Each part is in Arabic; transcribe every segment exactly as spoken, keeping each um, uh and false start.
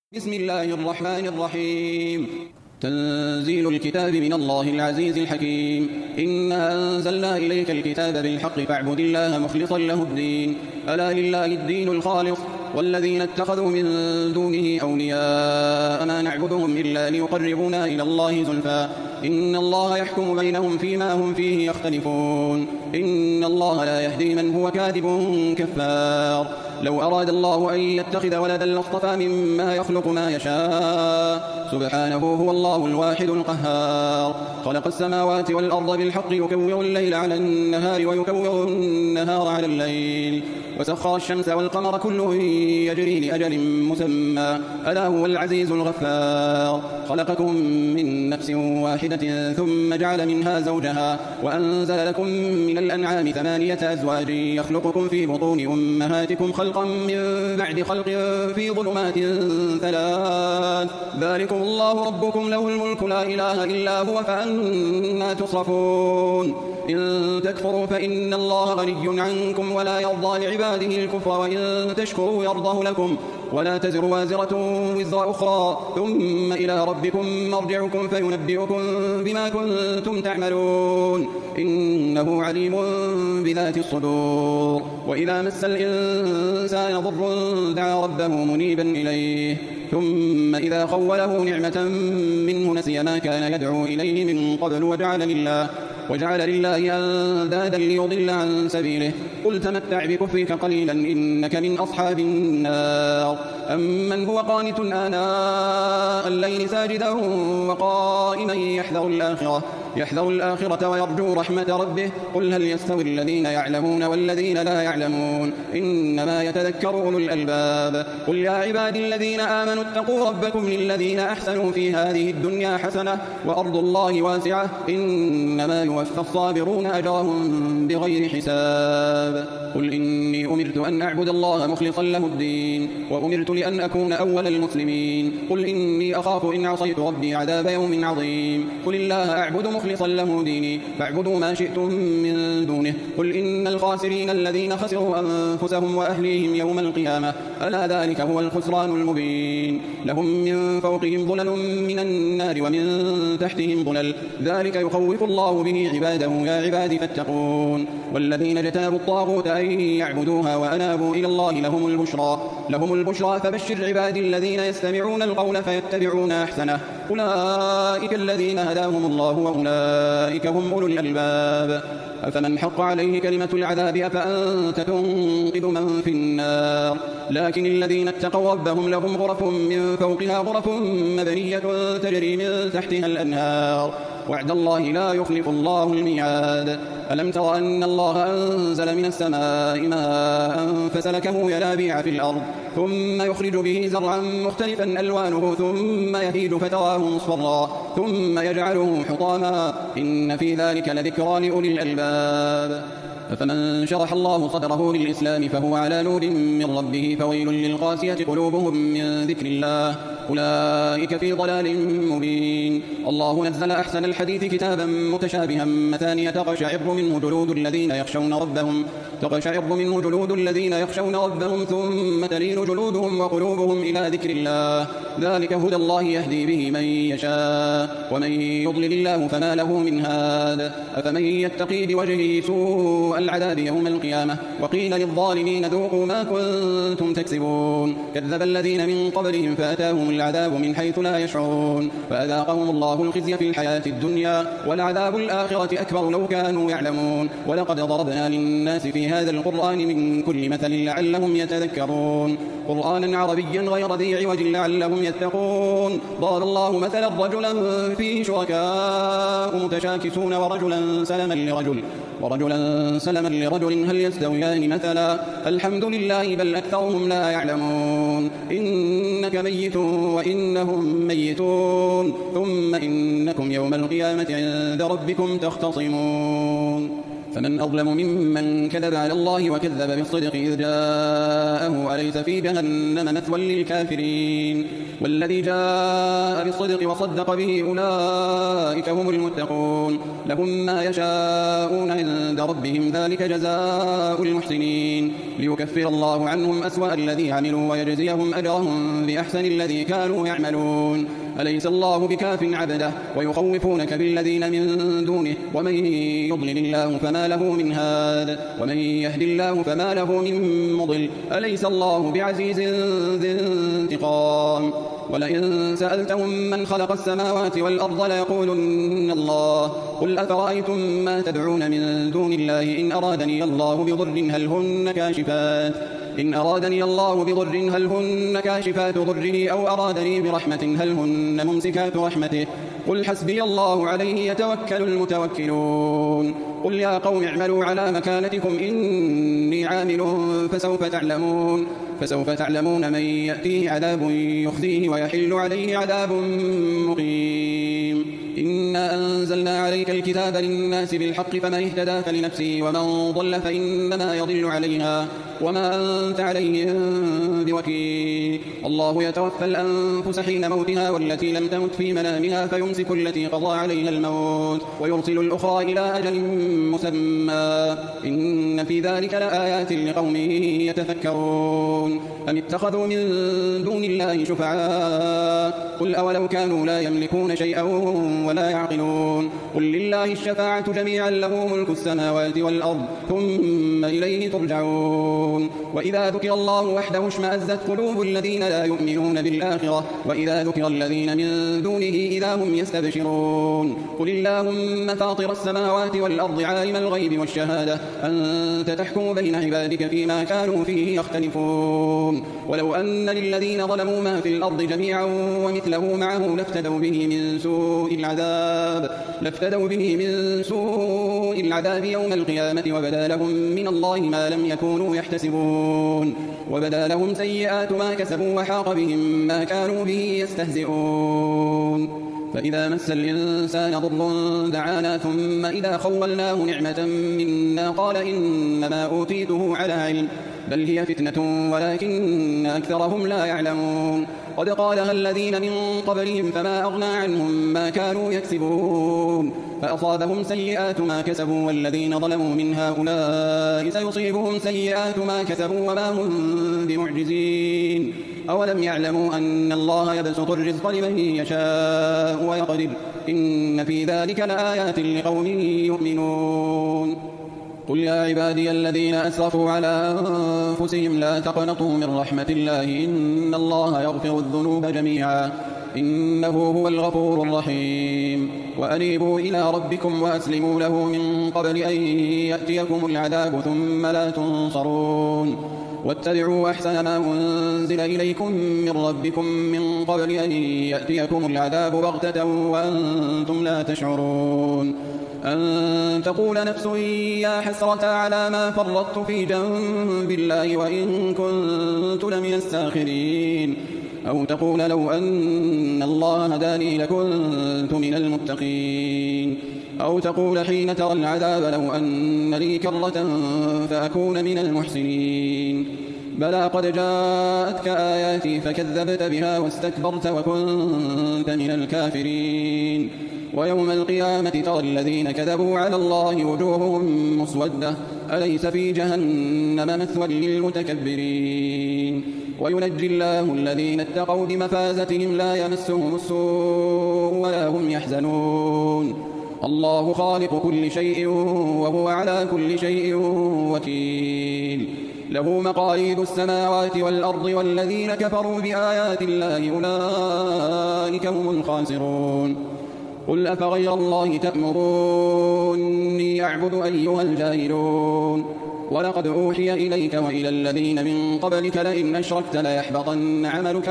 بسم الله الرحمن الرحيم. تنزيل الكتاب من الله العزيز الحكيم. إنا أنزلنا إليك الكتاب بالحق فاعبد الله مخلصا له الدين. ألا لله الدين الخالص والذين اتخذوا من دونه أولياء ما نعبدهم إلا ليقربونا إلى الله زلفى إن الله يحكم بينهم فيما هم فيه يختلفون. إن الله لا يهدي من هو كاذب كفار. لو أراد الله أن يتخذ ولدا لاصطفى مما يخلق ما يشاء سبحانه هو الله الواحد القهار. خلق السماوات والأرض بالحق يكور الليل على النهار ويكور النهار على الليل وسخر الشمس والقمر كل يجري لأجل مسمى ألا هو العزيز الغفار. خلقكم من نفس واحدة ثم جعل منها زوجها وأنزل لكم من الأنعام ثمانية أزواج يخلقكم في بطون أمهاتكم خلقا من بعد خلق في ظلمات ثلاث ذلكم الله ربكم له الملك لا إله إلا هو فأنا تصرفون. إن تكفروا فإن الله غني عنكم ولا يرضى لعباده الكفر وإن تشكروا يرضه لكم ولا تزر وازرة وزر أخرى ثم إلى ربكم مرجعكم فينبئكم بما كنتم تعملون إنه عليم بذات الصدور. وإذا مس الإنسان ضر دعا ربه منيبا إليه ثم إذا خوله نعمة منه نسي ما كان يدعو إليه من قبل وجعل لله وجعل لله أندادا ليضل عن سبيله. قل تمتع بكفرك قليلا إنك من أصحاب النار. أمن هو قانت آناء الليل ساجدا وقائما يحذر الآخرة يحذر الآخرة ويرجو رحمة ربه قل هل يستوي الذين يعلمون والذين لا يعلمون إنما يتذكر أولو الألباب. قل يا عبادي الذين آمنوا اتقوا ربكم للذين أحسنوا في هذه الدنيا حسنة وأرض الله واسعة إنما يوفى الصابرون أجرهم بغير حساب. قل إني أمرت أن أعبد الله مخلصا له الدين وأمرت لأن أكون أول المسلمين. قل إني أخاف إن عصيت ربي عذاب يوم عظيم. قل الله أعبد مخلصا له ديني فاعبدوا ما شئتم من دونه. قل إن الخاسرين الذين خسروا أنفسهم وأهليهم يوم القيامة ألا ذلك هو الخسران المبين. لهم من فوقهم ظلل من النار ومن تحتهم ظلل ذلك يخوف الله به عباده يا عباد فاتقون. والذين اجتنبوا الطاغوت أن يعبدوها وأنابوا إلى الله لهم البشرى لهم البشرى فبشر عبادي الذين يستمعون القول فيتبعون أحسنه أولئك الذين هداهم الله وأولئك هم أولو الألباب. أفمن حق عليه كلمة العذاب أفأنت تنقذ من في النار. لكن الذين اتقوا ربهم لهم غرف من فوقها غرف مبنية تجري من تحتها الأنهار وعد الله لا يخلف الله الميعاد. ألم تر أن الله أنزل من السماء ماء فسلكه ينابيع في الأرض ثم يخرج به زرعا مختلفا ألوانه ثم يهيج فتراه مصفرا ثم يجعله حطاما إن في ذلك لذكرى لأولي الألباب. فمن شرح الله صدره للإسلام فهو على نور من ربه فويل للقاسية قلوبهم من ذكر الله أولئك في ضلال مبين. الله نزل أحسن الحديث كتابا متشابها مثانية تقشعر منه جلود الذين يخشون ربهم تقشعر منه جلود الذين يخشون ربهم ثم تلين جلودهم وقلوبهم إلى ذكر الله ذلك هدى الله يهدي به من يشاء ومن يضلل الله فما له من هاد. أفمن يتقي بوجهه سوء العذاب يوم القيامة وقيل للظالمين ذوقوا ما كنتم تكسبون. كذب الذين من قبلهم فأتاهم العذاب من حيث لا يشعرون فأذاقهم الله الخزي في الحياة الدنيا ولعذاب الآخرة أكبر لو كانوا يعلمون. ولقد ضربنا للناس في هذا القرآن من كل مثل لعلهم يتذكرون قرآنا عربيا غير ذي عوج لعلهم يتقون. ضرب الله مثلا رجلا فيه شركاء متشاكسون ورجلا سلما لرجل ورجلا سلما لرجل هل يستويان مثلا الحمد لله بل أكثرهم لا يعلمون. إنك ميت وإنهم ميتون ثم إنكم يوم القيامة عند ربكم تختصمون. فمن أظلم ممن كذب على الله وكذب بالصدق إذ جاءه أليس في جهنم مثوى للكافرين والذي جاء بالصدق وصدق به أولئك هم المتقون لهم ما يشاءون عند ربهم ذلك جزاء المحسنين ليكفر الله عنهم أسوأ الذي عملوا ويجزيهم أجرهم بأحسن الذي كانوا يعملون أليس الله بكاف عبده ويخوفونك بالذين من دونه ومن يضلل الله فما له من هاد ومن يهد الله فما له من مضل أليس الله بعزيز ذي انتقام ولئن سألتهم من خلق السماوات والأرض ليقولن الله قل أفرأيتم ما تدعون من دون الله إن أرادني الله بضر هل هن كاشفات إن أرادني الله بضر هل هن كاشفات ضره أو أرادني برحمة هل هن ممسكات رحمته قل حسبي الله عليه يتوكل المتوكلون قل يا قوم اعملوا على مكانتكم إني عامل فسوف تعلمون فسوف تعلمون من يأتيه عذاب يخزيه ويحل عليه عذاب مقيم إنا أنزلنا عليك الكتاب للناس بالحق فمن اهتدى فلنفسه ومن ضل فإنما يضل عليها وما أنت عليهم بوكيل الله يتوفى الأنفس حين موتها والتي لم تمت في منامها فيمسك التي قضى عليها الموت ويرسل الأخرى إلى أجل مسمى إن في ذلك لآيات لقوم يتفكرون أم اتخذوا من دون الله شفعاء قل أولو كانوا لا يملكون شيئا ولا يعقلون قل لله الشفاعة جميعا له ملك السماوات والأرض ثم إليه ترجعون وإذا ذكر الله وحده اشمأزت قلوب الذين لا يؤمنون بالآخرة وإذا ذكر الذين من دونه إذا هم يستبشرون قل اللهم فاطر السماوات والأرض عالم الغيب والشهادة أنت تحكم بين عبادك فيما كانوا فيه يختلفون ولو أن للذين ظلموا ما في الأرض جميعا ومثله معه لافتدوا به من سوء العذاب لافتدوا به من سوء العذاب يوم القيامة وبدا لهم من الله ما لم يكونوا يحتسبون وبدا لهم سيئات ما كسبوا وحاق بهم ما كانوا به يستهزئون فإذا مس الإنسان ضر دعانا ثم إذا خولناه نعمة منا قال إنما أوتيته على علم بل هي فتنة ولكن أكثرهم لا يعلمون قد قالها الذين من قبلهم فما أغنى عنهم ما كانوا يكسبون فأصابهم سيئات ما كسبوا والذين ظلموا من هؤلاء سيصيبهم سيئات ما كسبوا وما هم بمعجزين أولم يعلموا أن الله يبسط الرزق لمن يشاء ويقدر إن في ذلك لآيات لقوم يؤمنون قل يا عبادي الذين أسرفوا على أنفسهم لا تقنطوا من رحمة الله إن الله يغفر الذنوب جميعا إنه هو الغفور الرحيم وأنيبوا إلى ربكم وأسلموا له من قبل أن يأتيكم العذاب ثم لا تنصرون واتبعوا أحسن ما أنزل إليكم من ربكم من قبل أن يأتيكم العذاب بغتة وأنتم لا تشعرون أن تقول نفس يا حسرة على ما فرطت في جنب الله وإن كنت لمن الساخرين أو تقول لو أن الله هداني لكنت من المتقين أو تقول حين ترى العذاب لو أن لي كرة فأكون من المحسنين بلى قد جاءتك آياتي فكذبت بها واستكبرت وكنت من الكافرين ويوم القيامة ترى الذين كذبوا على الله وجوههم مسودة أليس في جهنم مثوى للمتكبرين وينجي الله الذين اتقوا بمفازتهم لا يمسهم السوء ولا هم يحزنون الله خالق كل شيء وهو على كل شيء وكيل له مقاليد السماوات والأرض والذين كفروا بآيات الله أولئك هم الخاسرون قل أفغير الله تأمروني أعبد أيها الجاهلون ولقد أوحي إليك وإلى الذين من قبلك لئن أشركت ليحبطن عملك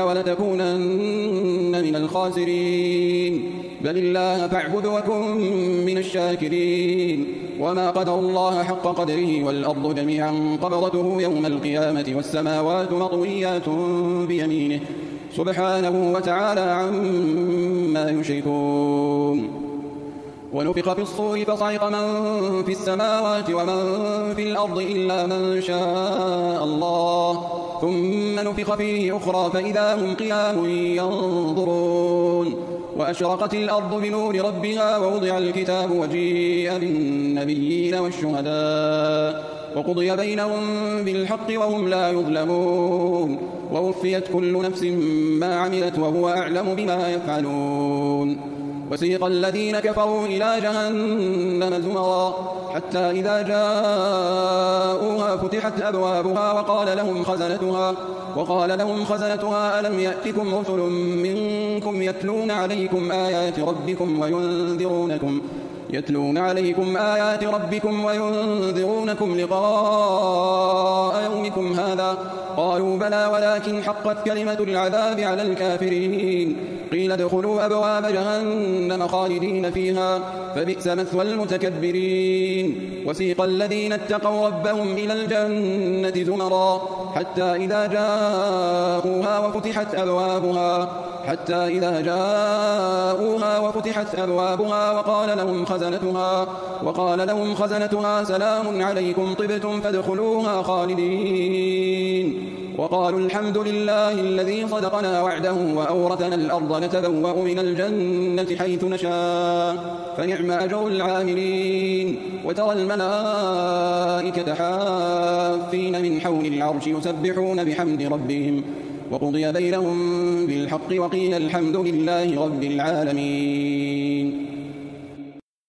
ولتكونن من الخاسرين بل الله فاعبد وكن من الشاكرين وما قدر الله حق قدره والأرض جميعا قبضته يوم القيامة والسماوات مطويات بيمينه سبحانه وتعالى عما يشركون ونفخ في الصور فصعق من في السماوات ومن في الأرض إلا من شاء الله ثم نفخ فيه أخرى فإذا هم قيام ينظرون وأشرقت الأرض بنور ربها ووضع الكتاب وجيء بالنبيين والشهداء وقضي بينهم بالحق وهم لا يظلمون ووفيت كل نفس ما عملت وهو أعلم بما يفعلون وسيق الذين كفروا إلى جهنم زمرا حتى إذا جاءوها فتحت أبوابها وقال لهم خزنتها وقال لهم خزنتها ألم يأتكم رسل منكم يتلون عليكم آيات ربكم وينذرونكم يتلون عليكم آيات ربكم وينذرونكم لقاء يومكم هذا قالوا بلى ولكن حقت كلمة العذاب على الكافرين قيل ادخلوا أبواب جهنم خالدين فيها فبئس مثوى المتكبرين وسيق الذين اتقوا ربهم إلى الجنة زمرا حتى إذا جاءوها وفتحت أبوابها حتى إذا جاءوها وفتحت أبوابها وقال لهم خزنتها وقال لهم خزنتها سلام عليكم طبتم فادخلوها خالدين وقالوا الحمد لله الذي صدقنا وعده وأورثنا الأرض نتبوأ من الجنة حيث نشاء فنعم أجر العاملين وترى الملائكة حافين من حول العرش يسبحون بحمد ربهم وقضي بينهم بالحق وقيل الحمد لله رب العالمين.